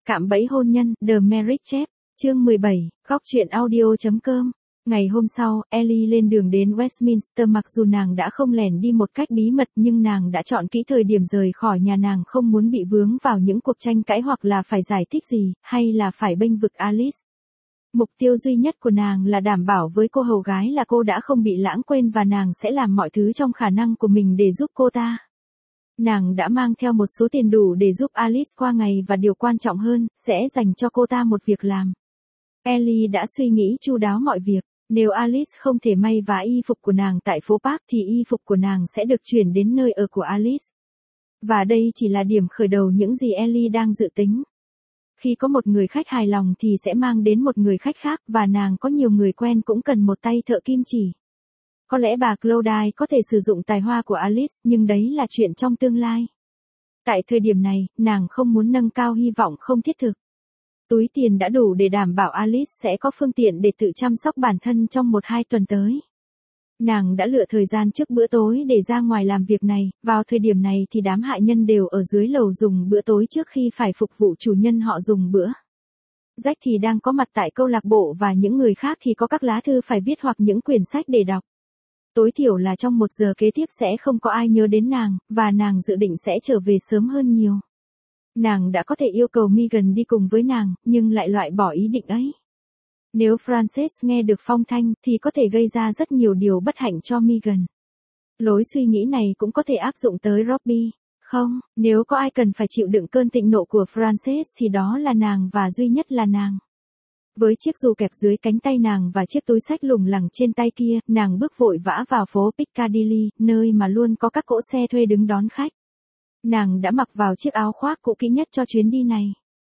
Cạm bẫy hôn nhân, The Marriage Trap, chương 17, góc truyện audio.com. Ngày hôm sau, Ellie lên đường đến Westminster, mặc dù nàng đã không lẻn đi một cách bí mật nhưng nàng đã chọn kỹ thời điểm rời khỏi nhà. Nàng không muốn bị vướng vào những cuộc tranh cãi hoặc là phải giải thích gì, hay là phải bênh vực Alice. Mục tiêu duy nhất của nàng là đảm bảo với cô hầu gái là cô đã không bị lãng quên và nàng sẽ làm mọi thứ trong khả năng của mình để giúp cô ta. Nàng đã mang theo một số tiền đủ để giúp Alice qua ngày và điều quan trọng hơn, sẽ dành cho cô ta một việc làm. Ellie đã suy nghĩ chu đáo mọi việc. Nếu Alice không thể may vá y phục của nàng tại phố Park thì y phục của nàng sẽ được chuyển đến nơi ở của Alice. Và đây chỉ là điểm khởi đầu những gì Ellie đang dự tính. Khi có một người khách hài lòng thì sẽ mang đến một người khách khác, và nàng có nhiều người quen cũng cần một tay thợ kim chỉ. Có lẽ bà Claudine có thể sử dụng tài hoa của Alice, nhưng đấy là chuyện trong tương lai. Tại thời điểm này, nàng không muốn nâng cao hy vọng không thiết thực. Túi tiền đã đủ để đảm bảo Alice sẽ có phương tiện để tự chăm sóc bản thân trong 1-2 tuần tới. Nàng đã lựa thời gian trước bữa tối để ra ngoài làm việc này. Vào thời điểm này thì đám hạ nhân đều ở dưới lầu dùng bữa tối trước khi phải phục vụ chủ nhân họ dùng bữa. Jack thì đang có mặt tại câu lạc bộ và những người khác thì có các lá thư phải viết hoặc những quyển sách để đọc. Tối thiểu là trong 1 giờ kế tiếp sẽ không có ai nhớ đến nàng, và nàng dự định sẽ trở về sớm hơn nhiều. Nàng đã có thể yêu cầu Megan đi cùng với nàng, nhưng lại loại bỏ ý định ấy. Nếu Frances nghe được phong thanh thì có thể gây ra rất nhiều điều bất hạnh cho Megan. Lối suy nghĩ này cũng có thể áp dụng tới Robbie. Không, nếu có ai cần phải chịu đựng cơn thịnh nộ của Frances thì đó là nàng, và duy nhất là nàng. Với chiếc dù kẹp dưới cánh tay nàng và chiếc túi xách lủng lẳng trên tay kia, nàng bước vội vã vào phố Piccadilly, nơi mà luôn có các cỗ xe thuê đứng đón khách. Nàng đã mặc vào chiếc áo khoác cũ kỹ nhất cho chuyến đi này.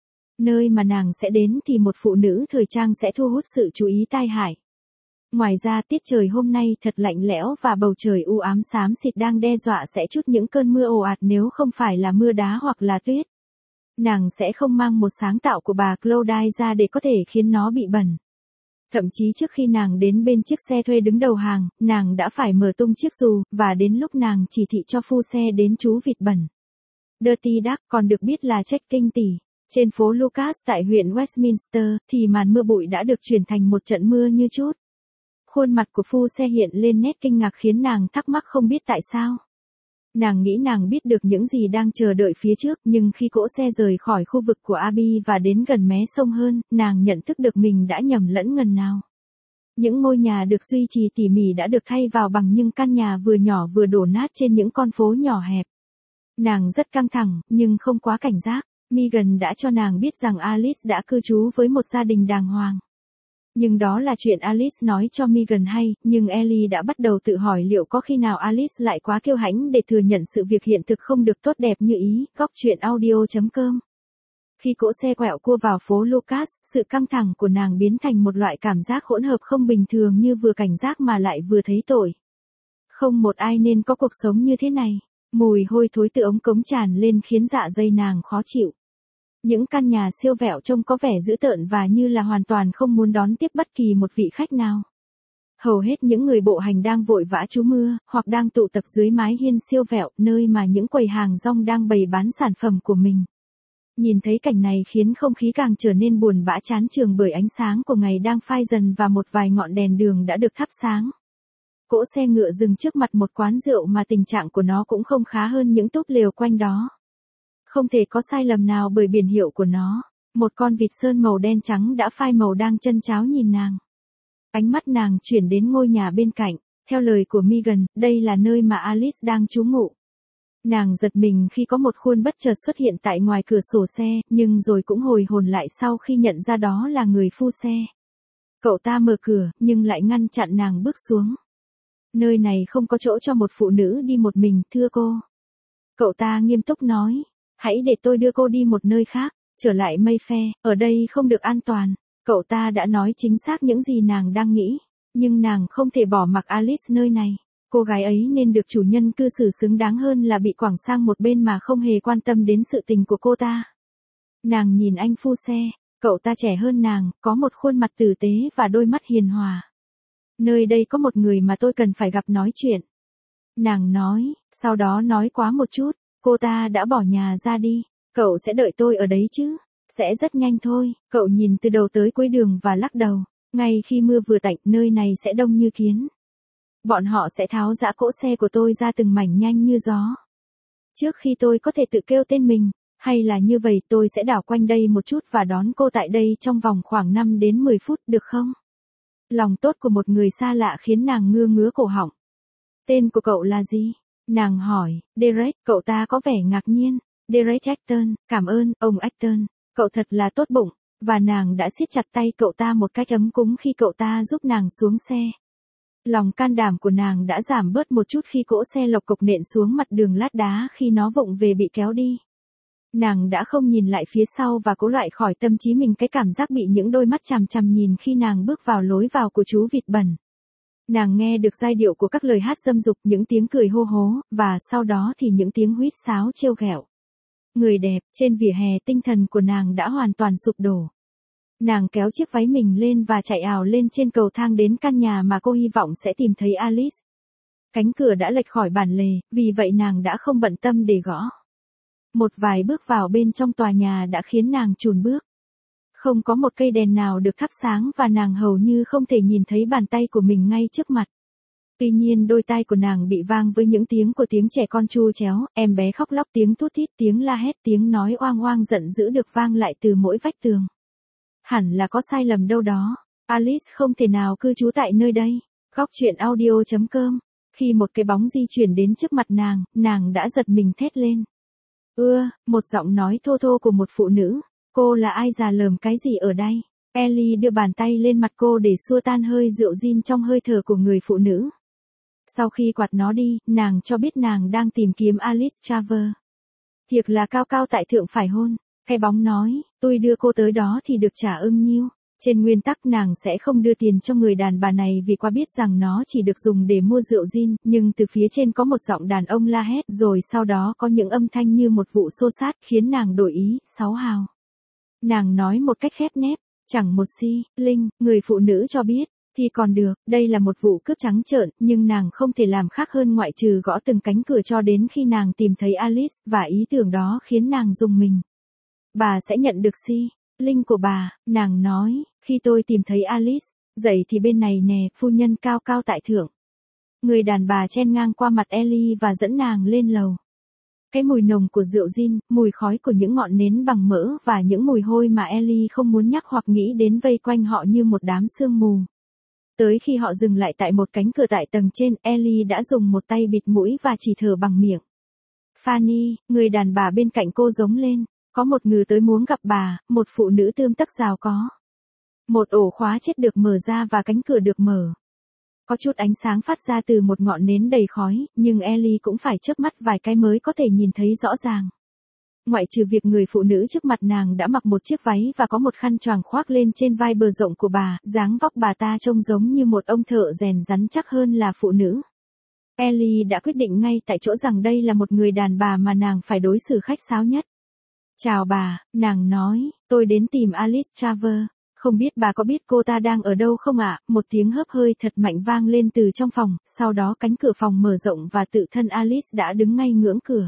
Nơi mà nàng sẽ đến thì một phụ nữ thời trang sẽ thu hút sự chú ý tai hại. Ngoài ra tiết trời hôm nay thật lạnh lẽo và bầu trời u ám xám xịt đang đe dọa sẽ trút những cơn mưa ồ ạt nếu không phải là mưa đá hoặc là tuyết. Nàng sẽ không mang một sáng tạo của bà Claudine ra để có thể khiến nó bị bẩn. Thậm chí trước khi nàng đến bên chiếc xe thuê đứng đầu hàng, nàng đã phải mở tung chiếc dù, và đến lúc nàng chỉ thị cho phu xe đến chú vịt bẩn. Dirty Duck, còn được biết là Jack Kinh Tỷ. Trên phố Lucas tại huyện Westminster, thì màn mưa bụi đã được chuyển thành một trận mưa như chút. Khuôn mặt của phu xe hiện lên nét kinh ngạc khiến nàng thắc mắc không biết tại sao. Nàng nghĩ nàng biết được những gì đang chờ đợi phía trước, nhưng khi cỗ xe rời khỏi khu vực của Abbey và đến gần mé sông hơn, nàng nhận thức được mình đã nhầm lẫn ngần nào. Những ngôi nhà được duy trì tỉ mỉ đã được thay vào bằng những căn nhà vừa nhỏ vừa đổ nát trên những con phố nhỏ hẹp. Nàng rất căng thẳng, nhưng không quá cảnh giác. Megan đã cho nàng biết rằng Alice đã cư trú với một gia đình đàng hoàng. Nhưng đó là chuyện Alice nói cho Megan hay, nhưng Ellie đã bắt đầu tự hỏi liệu có khi nào Alice lại quá kiêu hãnh để thừa nhận sự việc hiện thực không được tốt đẹp như ý. Góc truyện audio.com. Khi cỗ xe quẹo cua vào phố Lucas, sự căng thẳng của nàng biến thành một loại cảm giác hỗn hợp không bình thường, như vừa cảnh giác mà lại vừa thấy tội. Không một ai nên có cuộc sống như thế này. Mùi hôi thối từ ống cống tràn lên khiến dạ dày nàng khó chịu. Những căn nhà siêu vẹo trông có vẻ dữ tợn và như là hoàn toàn không muốn đón tiếp bất kỳ một vị khách nào. Hầu hết những người bộ hành đang vội vã trú mưa, hoặc đang tụ tập dưới mái hiên siêu vẹo, nơi mà những quầy hàng rong đang bày bán sản phẩm của mình. Nhìn thấy cảnh này khiến không khí càng trở nên buồn bã chán chường, bởi ánh sáng của ngày đang phai dần và một vài ngọn đèn đường đã được thắp sáng. Cỗ xe ngựa dừng trước mặt một quán rượu mà tình trạng của nó cũng không khá hơn những túp lều quanh đó. Không thể có sai lầm nào bởi biển hiệu của nó. Một con vịt sơn màu đen trắng đã phai màu đang chân cháo nhìn nàng. Ánh mắt nàng chuyển đến ngôi nhà bên cạnh. Theo lời của Megan, đây là nơi mà Alice đang trú ngụ. Nàng giật mình khi có một khuôn bất chợt xuất hiện tại ngoài cửa sổ xe, nhưng rồi cũng hồi hồn lại sau khi nhận ra đó là người phu xe. Cậu ta mở cửa, nhưng lại ngăn chặn nàng bước xuống. Nơi này không có chỗ cho một phụ nữ đi một mình, thưa cô. Cậu ta nghiêm túc nói. Hãy để tôi đưa cô đi một nơi khác, trở lại Mayfair, ở đây không được an toàn. Cậu ta đã nói chính xác những gì nàng đang nghĩ. Nhưng nàng không thể bỏ mặc Alice nơi này. Cô gái ấy nên được chủ nhân cư xử xứng đáng hơn là bị quẳng sang một bên mà không hề quan tâm đến sự tình của cô ta. Nàng nhìn anh phu xe, cậu ta trẻ hơn nàng, có một khuôn mặt tử tế và đôi mắt hiền hòa. Nơi đây có một người mà tôi cần phải gặp nói chuyện. Nàng nói, sau đó nói quá một chút, cô ta đã bỏ nhà ra đi. Cậu sẽ đợi tôi ở đấy chứ? Sẽ rất nhanh thôi, cậu nhìn từ đầu tới cuối đường và lắc đầu. Ngay khi mưa vừa tạnh, nơi này sẽ đông như kiến. Bọn họ sẽ tháo giã cỗ xe của tôi ra từng mảnh nhanh như gió. Trước khi tôi có thể tự kêu tên mình, hay là như vậy tôi sẽ đảo quanh đây một chút và đón cô tại đây trong vòng khoảng 5 đến 10 phút được không? Lòng tốt của một người xa lạ khiến nàng ngứa ngứa cổ họng. Tên của cậu là gì? Nàng hỏi. Derek, cậu ta có vẻ ngạc nhiên. Derek Acton, cảm ơn, ông Acton. Cậu thật là tốt bụng. Và nàng đã siết chặt tay cậu ta một cách ấm cúng khi cậu ta giúp nàng xuống xe. Lòng can đảm của nàng đã giảm bớt một chút khi cỗ xe lộc cộc nện xuống mặt đường lát đá khi nó vụng về bị kéo đi. Nàng đã không nhìn lại phía sau và cố loại khỏi tâm trí mình cái cảm giác bị những đôi mắt chằm chằm nhìn khi nàng bước vào lối vào của chú vịt bẩn. Nàng nghe được giai điệu của các lời hát dâm dục, những tiếng cười hô hố, và sau đó thì những tiếng huýt sáo trêu ghẹo. Người đẹp, trên vỉa hè tinh thần của nàng đã hoàn toàn sụp đổ. Nàng kéo chiếc váy mình lên và chạy ào lên trên cầu thang đến căn nhà mà cô hy vọng sẽ tìm thấy Alice. Cánh cửa đã lệch khỏi bản lề, vì vậy nàng đã không bận tâm để gõ. Một vài bước vào bên trong tòa nhà đã khiến nàng chùn bước. Không có một cây đèn nào được thắp sáng và nàng hầu như không thể nhìn thấy bàn tay của mình ngay trước mặt. Tuy nhiên đôi tai của nàng bị vang với những tiếng của tiếng trẻ con tru chéo, em bé khóc lóc, tiếng thút thít, tiếng la hét, tiếng nói oang oang giận dữ được vang lại từ mỗi vách tường. Hẳn là có sai lầm đâu đó. Alice không thể nào cư trú tại nơi đây. Góc truyện audio.com. Khi một cái bóng di chuyển đến trước mặt nàng đã giật mình thét lên. Một giọng nói thô thô của một phụ nữ. Cô là ai, già lờm cái gì ở đây? Ellie đưa bàn tay lên mặt cô để xua tan hơi rượu gin trong hơi thở của người phụ nữ. Sau khi quạt nó đi, nàng cho biết nàng đang tìm kiếm Alice Travers. Thiệt là cao cao tại thượng phải hôn. Cái bóng nói, tôi đưa cô tới đó thì được trả ưng nhiêu. Trên nguyên tắc nàng sẽ không đưa tiền cho người đàn bà này vì qua biết rằng nó chỉ được dùng để mua rượu gin, nhưng từ phía trên có một giọng đàn ông la hét, rồi sau đó có những âm thanh như một vụ xô xát khiến nàng đổi ý. 6 hào. Nàng nói một cách khép nép, chẳng một xi, linh, người phụ nữ cho biết. Thì còn được, đây là một vụ cướp trắng trợn, nhưng nàng không thể làm khác hơn ngoại trừ gõ từng cánh cửa cho đến khi nàng tìm thấy Alice, và ý tưởng đó khiến nàng rùng mình. Bà sẽ nhận được xi, linh của bà, nàng nói, khi tôi tìm thấy Alice, dậy thì bên này nè, phu nhân cao cao tại thượng. Người đàn bà chen ngang qua mặt Ellie và dẫn nàng lên lầu. Cái mùi nồng của rượu gin, mùi khói của những ngọn nến bằng mỡ và những mùi hôi mà Ellie không muốn nhắc hoặc nghĩ đến vây quanh họ như một đám sương mù. Tới khi họ dừng lại tại một cánh cửa tại tầng trên, Ellie đã dùng một tay bịt mũi và chỉ thở bằng miệng. Fanny, người đàn bà bên cạnh cô giống lên. Có một người tới muốn gặp bà, một phụ nữ tươm tất giàu có. Một ổ khóa chết được mở ra và cánh cửa được mở. Có chút ánh sáng phát ra từ một ngọn nến đầy khói, nhưng Ellie cũng phải chớp mắt vài cái mới có thể nhìn thấy rõ ràng. Ngoại trừ việc người phụ nữ trước mặt nàng đã mặc một chiếc váy và có một khăn choàng khoác lên trên vai bờ rộng của bà, dáng vóc bà ta trông giống như một ông thợ rèn rắn chắc hơn là phụ nữ. Ellie đã quyết định ngay tại chỗ rằng đây là một người đàn bà mà nàng phải đối xử khách sáo nhất. Chào bà, nàng nói, tôi đến tìm Alice Travers. Không biết bà có biết cô ta đang ở đâu không ạ? Một tiếng hớp hơi thật mạnh vang lên từ trong phòng, sau đó cánh cửa phòng mở rộng và tự thân Alice đã đứng ngay ngưỡng cửa.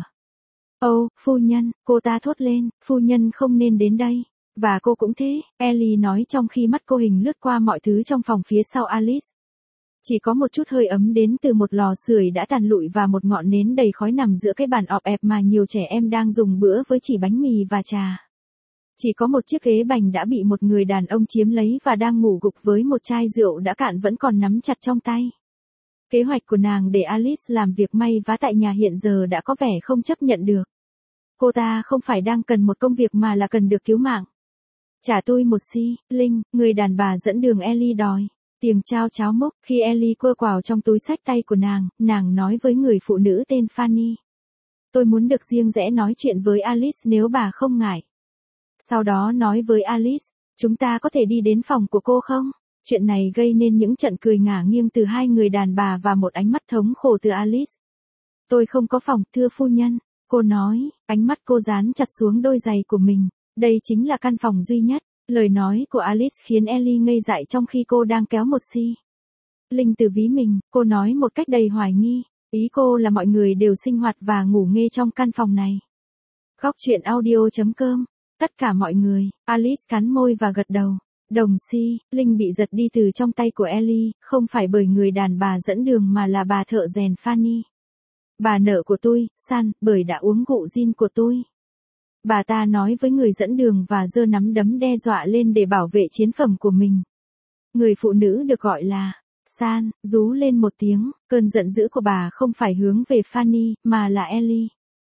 Phu nhân, cô ta thốt lên, phu nhân không nên đến đây. Và cô cũng thế, Ellie nói trong khi mắt cô hình lướt qua mọi thứ trong phòng phía sau Alice. Chỉ có một chút hơi ấm đến từ một lò sưởi đã tàn lụi và một ngọn nến đầy khói nằm giữa cái bàn ọp ẹp mà nhiều trẻ em đang dùng bữa với chỉ bánh mì và trà. Chỉ có một chiếc ghế bành đã bị một người đàn ông chiếm lấy và đang ngủ gục với một chai rượu đã cạn vẫn còn nắm chặt trong tay. Kế hoạch của nàng để Alice làm việc may vá tại nhà hiện giờ đã có vẻ không chấp nhận được. Cô ta không phải đang cần một công việc mà là cần được cứu mạng. Trả tôi một xi, linh, người đàn bà dẫn đường Ellie đòi. Tiếng chao cháo mốc, khi Ellie quơ quào trong túi xách tay của nàng nói với người phụ nữ tên Fanny. Tôi muốn được riêng rẽ nói chuyện với Alice nếu bà không ngại. Sau đó nói với Alice, chúng ta có thể đi đến phòng của cô không? Chuyện này gây nên những trận cười ngả nghiêng từ hai người đàn bà và một ánh mắt thống khổ từ Alice. Tôi không có phòng, thưa phu nhân, cô nói, ánh mắt cô dán chặt xuống đôi giày của mình. Đây chính là căn phòng duy nhất. Lời nói của Alice khiến Ellie ngây dại trong khi cô đang kéo một xi. Linh từ ví mình, cô nói một cách đầy hoài nghi. Ý cô là mọi người đều sinh hoạt và ngủ nghê trong căn phòng này. Góc truyện audio.com Tất cả mọi người, Alice cắn môi và gật đầu. Đồng si, Linh bị giật đi từ trong tay của Ellie, không phải bởi người đàn bà dẫn đường mà là bà thợ rèn Fanny. Bà nợ của tôi, San, bởi đã uống rượu gin của tôi. Bà ta nói với người dẫn đường và giơ nắm đấm đe dọa lên để bảo vệ chiến phẩm của mình. Người phụ nữ được gọi là San, rú lên một tiếng, cơn giận dữ của bà không phải hướng về Fanny, mà là Ellie.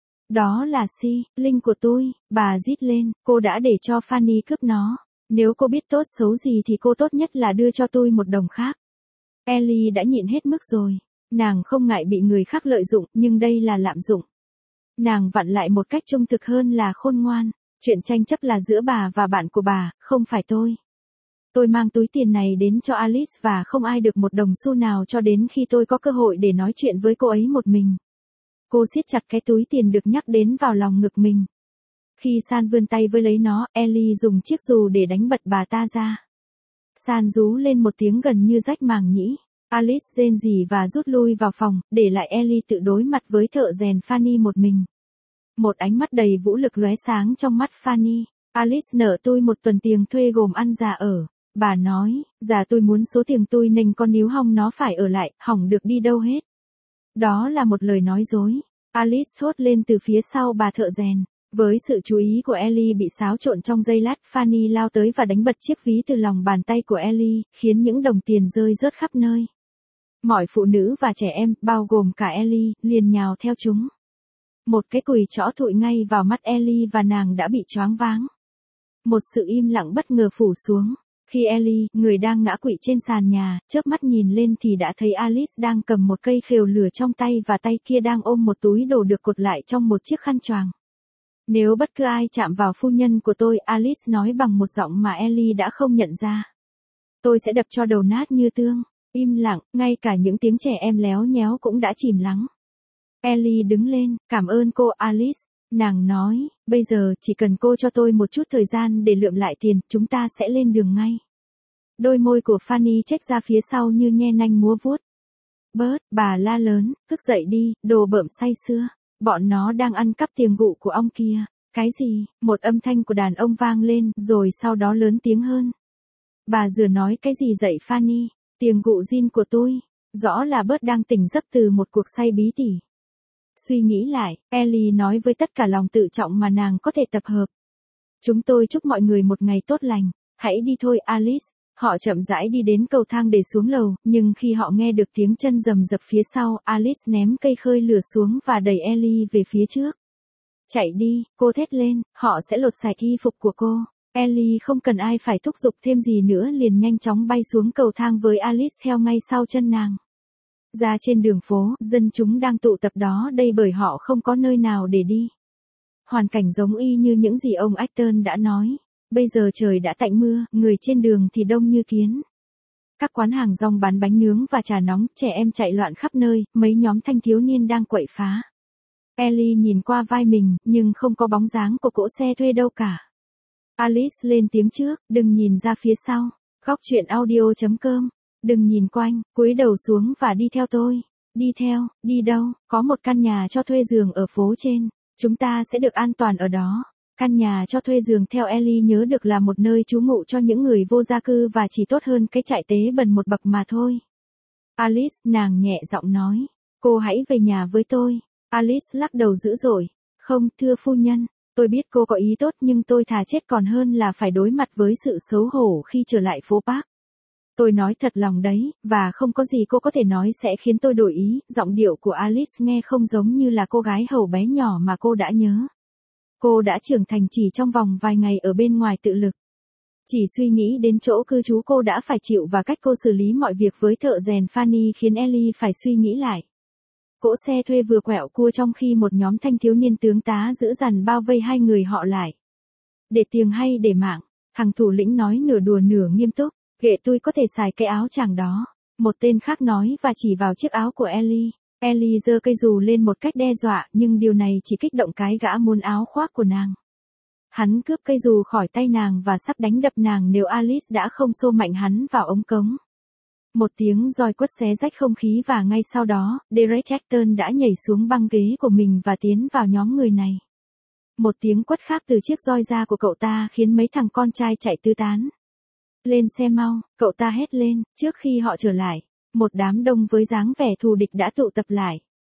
Đó là si, Linh của tôi, bà rít lên, cô đã để cho Fanny cướp nó. Nếu cô biết tốt xấu gì thì cô tốt nhất là đưa cho tôi một đồng khác. Ellie đã nhịn hết mức rồi. Nàng không ngại bị người khác lợi dụng, nhưng đây là lạm dụng. Nàng vặn lại một cách trung thực hơn là khôn ngoan. Chuyện tranh chấp là giữa bà và bạn của bà, không phải tôi. Tôi mang túi tiền này đến cho Alice và không ai được một đồng xu nào cho đến khi tôi có cơ hội để nói chuyện với cô ấy một mình. Cô siết chặt cái túi tiền được nhắc đến vào lòng ngực mình. Khi San vươn tay với lấy nó, Ellie dùng chiếc dù để đánh bật bà ta ra. San rú lên một tiếng gần như rách màng nhĩ. Alice rên rỉ và rút lui vào phòng, để lại Ellie tự đối mặt với thợ rèn Fanny một mình. Một ánh mắt đầy vũ lực lóe sáng trong mắt Fanny. Alice nợ tôi một tuần tiền thuê gồm ăn già ở. Bà nói, già tôi muốn số tiền tôi nên con níu hong nó phải ở lại, hỏng được đi đâu hết. Đó là một lời nói dối. Alice thốt lên từ phía sau bà thợ rèn. Với sự chú ý của Ellie bị xáo trộn trong giây lát, Fanny lao tới và đánh bật chiếc ví từ lòng bàn tay của Ellie, khiến những đồng tiền rơi rớt khắp nơi. Mọi phụ nữ và trẻ em, bao gồm cả Ellie, liền nhào theo chúng. Một cái cùi chõ thụi ngay vào mắt Ellie và nàng đã bị choáng váng. Một sự im lặng bất ngờ phủ xuống. Khi Ellie, người đang ngã quỵ trên sàn nhà, chớp mắt nhìn lên thì đã thấy Alice đang cầm một cây khều lửa trong tay và tay kia đang ôm một túi đồ được cột lại trong một chiếc khăn choàng. Nếu bất cứ ai chạm vào phu nhân của tôi, Alice nói bằng một giọng mà Ellie đã không nhận ra. Tôi sẽ đập cho đầu nát như tương. Im lặng, ngay cả những tiếng trẻ em léo nhéo cũng đã chìm lắng. Ellie đứng lên, cảm ơn cô Alice. Nàng nói, bây giờ chỉ cần cô cho tôi một chút thời gian để lượm lại tiền, chúng ta sẽ lên đường ngay. Đôi môi của Fanny chếch ra phía sau như nhe nanh múa vuốt. Bớt, bà la lớn, thức dậy đi, đồ bợm say sưa. Bọn nó đang ăn cắp tiền gụ của ông kia. Cái gì? Một âm thanh của đàn ông vang lên, rồi sau đó lớn tiếng hơn. Bà vừa nói cái gì dậy Fanny? Tiền gụ gin của tôi. Rõ là Bớt đang tỉnh giấc từ một cuộc say bí tỉ. Suy nghĩ lại, Ellie nói với tất cả lòng tự trọng mà nàng có thể tập hợp. Chúng tôi chúc mọi người một ngày tốt lành. Hãy đi thôi Alice. Họ chậm rãi đi đến cầu thang để xuống lầu, nhưng khi họ nghe được tiếng chân rầm rập phía sau, Alice ném cây khơi lửa xuống và đẩy Ellie về phía trước. Chạy đi, cô thét lên, họ sẽ lột sạch y phục của cô. Ellie không cần ai phải thúc giục thêm gì nữa liền nhanh chóng bay xuống cầu thang với Alice theo ngay sau chân nàng. Ra trên đường phố, dân chúng đang tụ tập đó đây bởi họ không có nơi nào để đi. Hoàn cảnh giống y như những gì ông Acton đã nói. Bây giờ trời đã tạnh mưa, người trên đường thì đông như kiến. Các quán hàng rong bán bánh nướng và trà nóng, trẻ em chạy loạn khắp nơi, mấy nhóm thanh thiếu niên đang quậy phá. Ellie nhìn qua vai mình, nhưng không có bóng dáng của cỗ xe thuê đâu cả. Alice lên tiếng trước, đừng nhìn ra phía sau. Góc truyện audio.com. Đừng nhìn quanh, cúi đầu xuống và đi theo tôi. Đi theo, đi đâu? Có một căn nhà cho thuê giường ở phố trên. Chúng ta sẽ được an toàn ở đó. Căn nhà cho thuê giường theo Ellie nhớ được là một nơi trú ngụ cho những người vô gia cư và chỉ tốt hơn cái trại tế bần một bậc mà thôi. Alice, nàng nhẹ giọng nói. Cô hãy về nhà với tôi. Alice lắc đầu dữ dội. Không, thưa phu nhân. Tôi biết cô có ý tốt nhưng tôi thà chết còn hơn là phải đối mặt với sự xấu hổ khi trở lại phố Park. Tôi nói thật lòng đấy, và không có gì cô có thể nói sẽ khiến tôi đổi ý. Giọng điệu của Alice nghe không giống như là cô gái hầu bé nhỏ mà cô đã nhớ. Cô đã trưởng thành chỉ trong vòng vài ngày ở bên ngoài tự lực. Chỉ suy nghĩ đến chỗ cư trú cô đã phải chịu và cách cô xử lý mọi việc với thợ rèn Fanny khiến Ellie phải suy nghĩ lại. Cỗ xe thuê vừa quẹo cua trong khi một nhóm thanh thiếu niên tướng tá dữ dằn bao vây hai người họ lại. Để tiền hay để mạng? Thằng thủ lĩnh nói nửa đùa nửa nghiêm túc. Ghệ tôi có thể xài cái áo chàng đó. Một tên khác nói và chỉ vào chiếc áo của Ellie. Ellie giơ cây dù lên một cách đe dọa nhưng điều này chỉ kích động cái gã muốn áo khoác của nàng. Hắn cướp cây dù khỏi tay nàng và sắp đánh đập nàng nếu Alice đã không xô mạnh hắn vào ống cống. Một tiếng roi quất xé rách không khí và ngay sau đó, Derek Acton đã nhảy xuống băng ghế của mình và tiến vào nhóm người này. Một tiếng quất khác từ chiếc roi da của cậu ta khiến mấy thằng con trai chạy tứ tán. Lên xe mau, cậu ta hét lên, trước khi họ trở lại. Một đám đông với dáng vẻ thù địch đã tụ tập lại.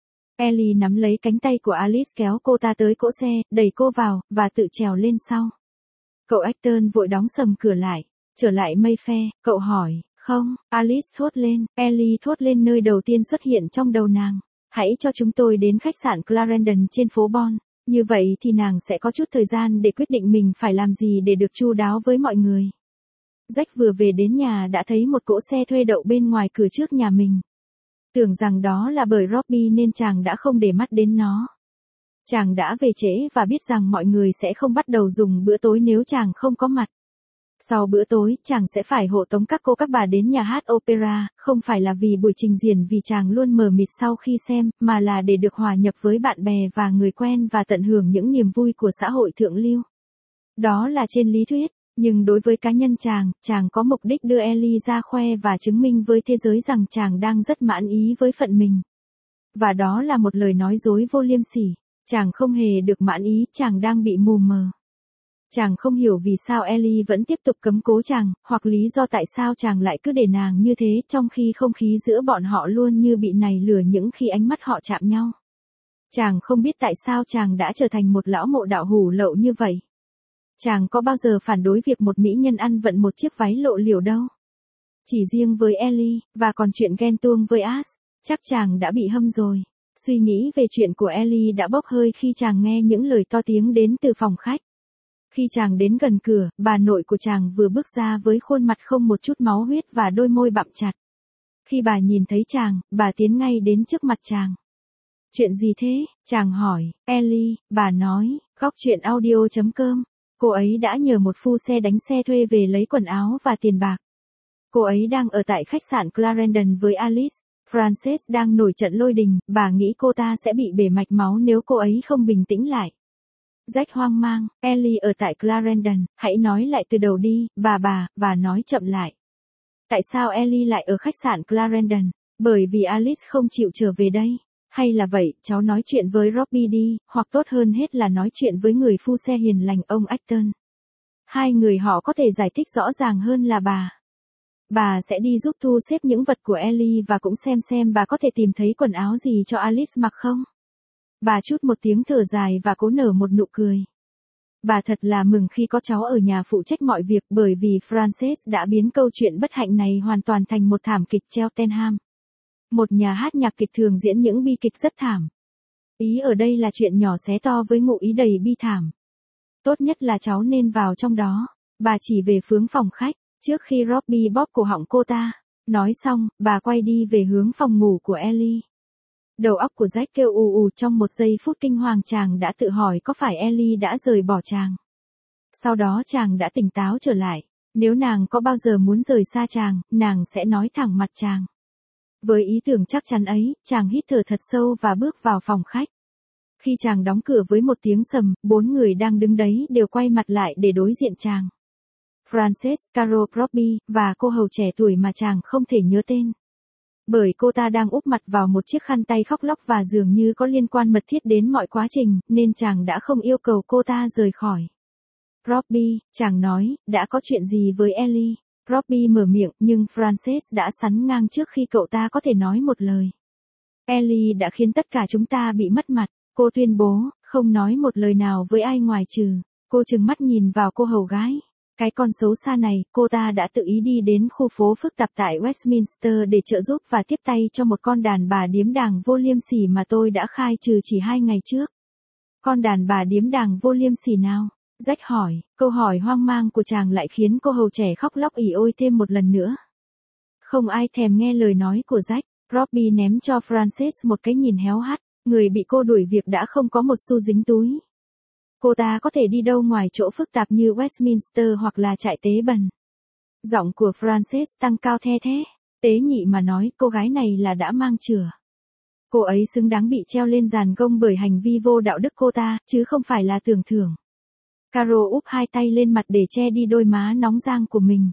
Ellie nắm lấy cánh tay của Alice kéo cô ta tới cỗ xe, đẩy cô vào, và tự trèo lên sau. Cậu Acton vội đóng sầm cửa lại. Trở lại Mayfair, cậu hỏi, không, Alice thốt lên, Ellie thốt lên nơi đầu tiên xuất hiện trong đầu nàng. Hãy cho chúng tôi đến khách sạn Clarendon trên phố Bon. Như vậy thì nàng sẽ có chút thời gian để quyết định mình phải làm gì để được chu đáo với mọi người. Jack vừa về đến nhà đã thấy một cỗ xe thuê đậu bên ngoài cửa trước nhà mình. Tưởng rằng đó là bởi Robbie nên chàng đã không để mắt đến nó. Chàng đã về trễ và biết rằng mọi người sẽ không bắt đầu dùng bữa tối nếu chàng không có mặt. Sau bữa tối, chàng sẽ phải hộ tống các cô các bà đến nhà hát opera, không phải là vì buổi trình diễn vì chàng luôn mờ mịt sau khi xem, mà là để được hòa nhập với bạn bè và người quen và tận hưởng những niềm vui của xã hội thượng lưu. Đó là trên lý thuyết, nhưng đối với cá nhân chàng có mục đích đưa Ellie ra khoe và chứng minh với thế giới rằng chàng đang rất mãn ý với phận mình. Và đó là một lời nói dối vô liêm sỉ, chàng không hề được mãn ý, chàng đang bị mù mờ. Chàng không hiểu vì sao Ellie vẫn tiếp tục cấm cố chàng, hoặc lý do tại sao chàng lại cứ để nàng như thế trong khi không khí giữa bọn họ luôn như bị nảy lửa những khi ánh mắt họ chạm nhau. Chàng không biết tại sao chàng đã trở thành một lão mộ đạo hủ lậu như vậy. Chàng có bao giờ phản đối việc một mỹ nhân ăn vận một chiếc váy lộ liễu đâu. Chỉ riêng với Ellie, và còn chuyện ghen tuông với Ash, chắc chàng đã bị hâm rồi. Suy nghĩ về chuyện của Ellie đã bốc hơi khi chàng nghe những lời to tiếng đến từ phòng khách. Khi chàng đến gần cửa, bà nội của chàng vừa bước ra với khuôn mặt không một chút máu huyết và đôi môi bặm chặt. Khi bà nhìn thấy chàng, bà tiến ngay đến trước mặt chàng. Chuyện gì thế? Chàng hỏi. Ellie, bà nói, góc truyện audio.com. Cô ấy đã nhờ một phu xe đánh xe thuê về lấy quần áo và tiền bạc. Cô ấy đang ở tại khách sạn Clarendon với Alice. Frances đang nổi trận lôi đình, bà nghĩ cô ta sẽ bị bể mạch máu nếu cô ấy không bình tĩnh lại. Jack hoang mang, Ellie ở tại Clarendon, hãy nói lại từ đầu đi, bà nói chậm lại. Tại sao Ellie lại ở khách sạn Clarendon? Bởi vì Alice không chịu trở về đây. Hay là vậy, cháu nói chuyện với Robbie đi, hoặc tốt hơn hết là nói chuyện với người phu xe hiền lành ông Acton. Hai người họ có thể giải thích rõ ràng hơn là bà. Bà sẽ đi giúp thu xếp những vật của Ellie và cũng xem bà có thể tìm thấy quần áo gì cho Alice mặc không. Bà chút một tiếng thở dài và cố nở một nụ cười. Bà thật là mừng khi có cháu ở nhà phụ trách mọi việc bởi vì Frances đã biến câu chuyện bất hạnh này hoàn toàn thành một thảm kịch Cheltenham. Một nhà hát nhạc kịch thường diễn những bi kịch rất thảm. Ý ở đây là chuyện nhỏ xé to với ngụ ý đầy bi thảm. Tốt nhất là cháu nên vào trong đó. Bà chỉ về hướng phòng khách, trước khi Robbie bóp cổ họng cô ta. Nói xong, bà quay đi về hướng phòng ngủ của Ellie. Đầu óc của Jack kêu ù ù trong một giây phút kinh hoàng, chàng đã tự hỏi có phải Ellie đã rời bỏ chàng. Sau đó chàng đã tỉnh táo trở lại. Nếu nàng có bao giờ muốn rời xa chàng, nàng sẽ nói thẳng mặt chàng. Với ý tưởng chắc chắn ấy, chàng hít thở thật sâu và bước vào phòng khách. Khi chàng đóng cửa với một tiếng sầm, 4 người đang đứng đấy đều quay mặt lại để đối diện chàng. Frances, Carol, Robbie, và cô hầu trẻ tuổi mà chàng không thể nhớ tên. Bởi cô ta đang úp mặt vào một chiếc khăn tay khóc lóc và dường như có liên quan mật thiết đến mọi quá trình, nên chàng đã không yêu cầu cô ta rời khỏi. Robbie, chàng nói, đã có chuyện gì với Ellie? Robbie mở miệng, nhưng Frances đã sắn ngang trước khi cậu ta có thể nói một lời. Ellie đã khiến tất cả chúng ta bị mất mặt, cô tuyên bố, không nói một lời nào với ai ngoài trừ. Cô trừng mắt nhìn vào cô hầu gái. Cái con xấu xa này, cô ta đã tự ý đi đến khu phố phức tạp tại Westminster để trợ giúp và tiếp tay cho một con đàn bà điếm đàng vô liêm sỉ mà tôi đã khai trừ chỉ 2 ngày trước. Con đàn bà điếm đàng vô liêm sỉ nào? Jack hỏi, câu hỏi hoang mang của chàng lại khiến cô hầu trẻ khóc lóc ỉ ôi thêm một lần nữa. Không ai thèm nghe lời nói của Jack. Robbie ném cho Frances một cái nhìn héo hắt, người bị cô đuổi việc đã không có một xu dính túi. Cô ta có thể đi đâu ngoài chỗ phức tạp như Westminster hoặc là trại tế bần. Giọng của Frances tăng cao the thế. Tế nhị mà nói, cô gái này là đã mang chửa. Cô ấy xứng đáng bị treo lên giàn gông bởi hành vi vô đạo đức cô ta, chứ không phải là tưởng thưởng. Carol úp 2 tay lên mặt để che đi đôi má nóng rang của mình.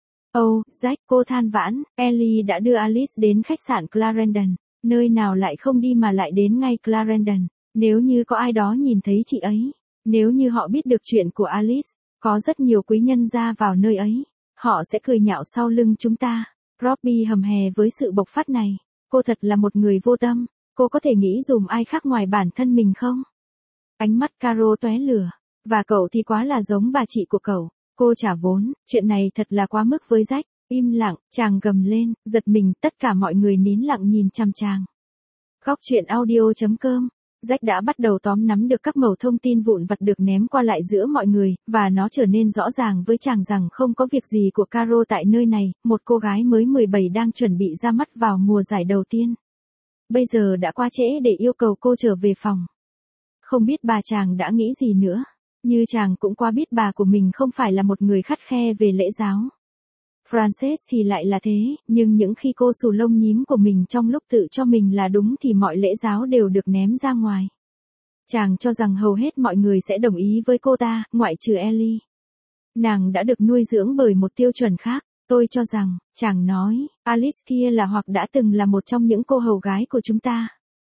Jack, cô than vãn, Ellie đã đưa Alice đến khách sạn Clarendon. Nơi nào lại không đi mà lại đến ngay Clarendon. Nếu như có ai đó nhìn thấy chị ấy, Nếu như họ biết được chuyện của Alice, có rất nhiều quý nhân ra vào nơi ấy, họ sẽ cười nhạo sau lưng chúng ta. Robbie hầm hè với sự bộc phát này. Cô thật là một người vô tâm, cô có thể nghĩ dùm ai khác ngoài bản thân mình không? Ánh mắt Caro tóe lửa. Và cậu thì quá là giống bà chị của cậu. Cô trả vốn, chuyện này thật là quá mức với Jack. Im lặng, chàng gầm lên, giật mình, tất cả mọi người nín lặng nhìn chằm chàng. Góc truyện audio.com. Jack đã bắt đầu tóm nắm được các mẩu thông tin vụn vặt được ném qua lại giữa mọi người, và nó trở nên rõ ràng với chàng rằng không có việc gì của Caro tại nơi này, một cô gái mới 17 đang chuẩn bị ra mắt vào mùa giải đầu tiên. Bây giờ đã quá trễ để yêu cầu cô trở về phòng. Không biết bà chàng đã nghĩ gì nữa. Như chàng cũng quá biết bà của mình không phải là một người khắt khe về lễ giáo. Frances thì lại là thế, nhưng những khi cô xù lông nhím của mình trong lúc tự cho mình là đúng thì mọi lễ giáo đều được ném ra ngoài. Chàng cho rằng hầu hết mọi người sẽ đồng ý với cô ta, ngoại trừ Ellie. Nàng đã được nuôi dưỡng bởi một tiêu chuẩn khác. Tôi cho rằng, chàng nói, Alice kia là hoặc đã từng là một trong những cô hầu gái của chúng ta.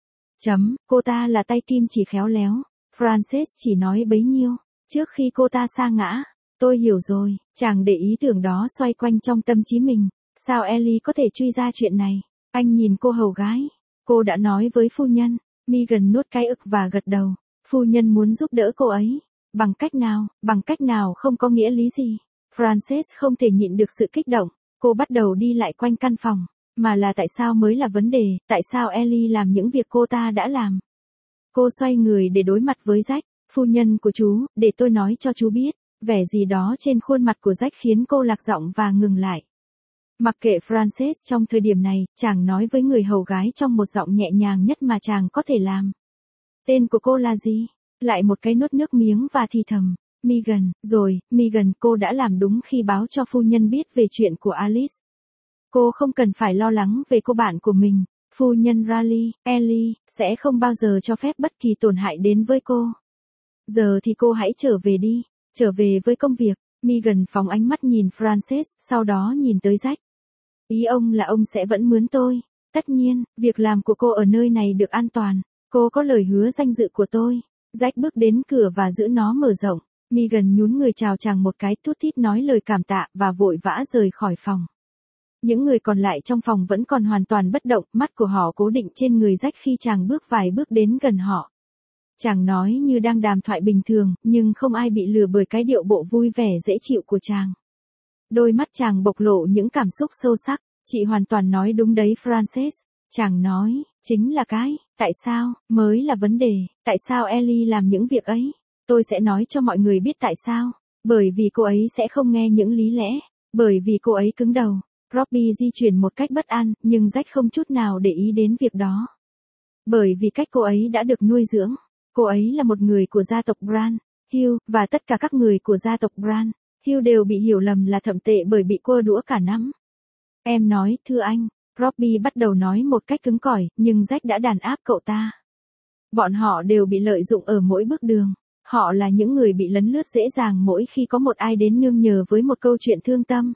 Cô ta là tay kim chỉ khéo léo. Frances chỉ nói bấy nhiêu, trước khi cô ta sa ngã. Tôi hiểu rồi, chàng để ý tưởng đó xoay quanh trong tâm trí mình. Sao Ellie có thể truy ra chuyện này? Anh nhìn cô hầu gái. Cô đã nói với phu nhân. Megan nuốt cái ực và gật đầu. Phu nhân muốn giúp đỡ cô ấy. Bằng cách nào không có nghĩa lý gì. Frances không thể nhịn được sự kích động. Cô bắt đầu đi lại quanh căn phòng. Mà là tại sao mới là vấn đề, tại sao Ellie làm những việc cô ta đã làm. Cô xoay người để đối mặt với Jack. Phu nhân của chú, để tôi nói cho chú biết. Vẻ gì đó trên khuôn mặt của Jack khiến cô lạc giọng và ngừng lại. Mặc kệ Frances trong thời điểm này, chàng nói với người hầu gái trong một giọng nhẹ nhàng nhất mà chàng có thể làm. Tên của cô là gì? Lại một cái nuốt nước miếng và thì thầm. Megan, rồi, Megan, cô đã làm đúng khi báo cho phu nhân biết về chuyện của Alice. Cô không cần phải lo lắng về cô bạn của mình. Phu nhân Raleigh, Ellie, sẽ không bao giờ cho phép bất kỳ tổn hại đến với cô. Giờ thì cô hãy trở về đi. Trở về với công việc. Megan phóng ánh mắt nhìn Frances, sau đó nhìn tới Jack. Ý ông là ông sẽ vẫn mướn tôi. Tất nhiên, việc làm của cô ở nơi này được an toàn. Cô có lời hứa danh dự của tôi. Jack bước đến cửa và giữ nó mở rộng. Megan nhún người chào chàng một cái, thút thít nói lời cảm tạ và vội vã rời khỏi phòng. Những người còn lại trong phòng vẫn còn hoàn toàn bất động, mắt của họ cố định trên người Jack khi chàng bước vài bước đến gần họ. Chàng nói như đang đàm thoại bình thường, nhưng không ai bị lừa bởi cái điệu bộ vui vẻ dễ chịu của chàng. Đôi mắt chàng bộc lộ những cảm xúc sâu sắc. Chị hoàn toàn nói đúng đấy Frances. Chàng nói, chính là tại sao, mới là vấn đề. Tại sao Ellie làm những việc ấy? Tôi sẽ nói cho mọi người biết tại sao. Bởi vì cô ấy sẽ không nghe những lý lẽ. Bởi vì cô ấy cứng đầu. Robbie di chuyển một cách bất an, nhưng Jack không chút nào để ý đến việc đó. Bởi vì cách cô ấy đã được nuôi dưỡng. Cô ấy là một người của gia tộc Grant, Hugh, và tất cả các người của gia tộc Grant, Hugh đều bị hiểu lầm là thậm tệ bởi bị quơ đũa cả năm. Em nói, thưa anh, Robbie bắt đầu nói một cách cứng cỏi, nhưng Jack đã đàn áp cậu ta. Bọn họ đều bị lợi dụng ở mỗi bước đường. Họ là những người bị lấn lướt dễ dàng mỗi khi có một ai đến nương nhờ với một câu chuyện thương tâm.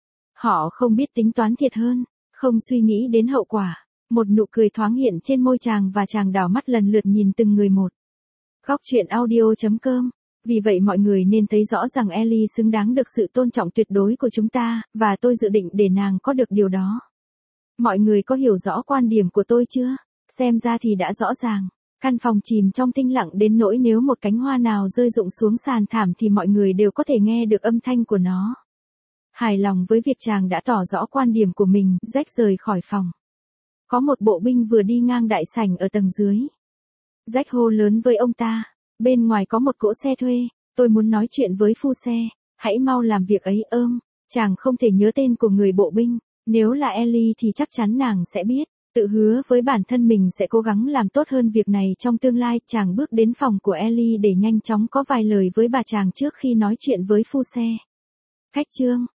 Họ không biết tính toán thiệt hơn, không suy nghĩ đến hậu quả. Một nụ cười thoáng hiện trên môi chàng và chàng đảo mắt lần lượt nhìn từng người một. Góc truyện audio.com. Vì vậy mọi người nên thấy rõ rằng Ellie xứng đáng được sự tôn trọng tuyệt đối của chúng ta, và tôi dự định để nàng có được điều đó. Mọi người có hiểu rõ quan điểm của tôi chưa? Xem ra thì đã rõ ràng. Căn phòng chìm trong tĩnh lặng đến nỗi nếu một cánh hoa nào rơi rụng xuống sàn thảm thì mọi người đều có thể nghe được âm thanh của nó. Hài lòng với việc chàng đã tỏ rõ quan điểm của mình, Jack rời khỏi phòng. Có một bộ binh vừa đi ngang đại sảnh ở tầng dưới. Jack hô lớn với ông ta. Bên ngoài có một cỗ xe thuê. Tôi muốn nói chuyện với phu xe. Hãy mau làm việc ấy. Chàng không thể nhớ tên của người bộ binh. Nếu là Ellie thì chắc chắn nàng sẽ biết. Tự hứa với bản thân mình sẽ cố gắng làm tốt hơn việc này trong tương lai. Chàng bước đến phòng của Ellie để nhanh chóng có vài lời với bà chàng trước khi nói chuyện với phu xe. Khách trương,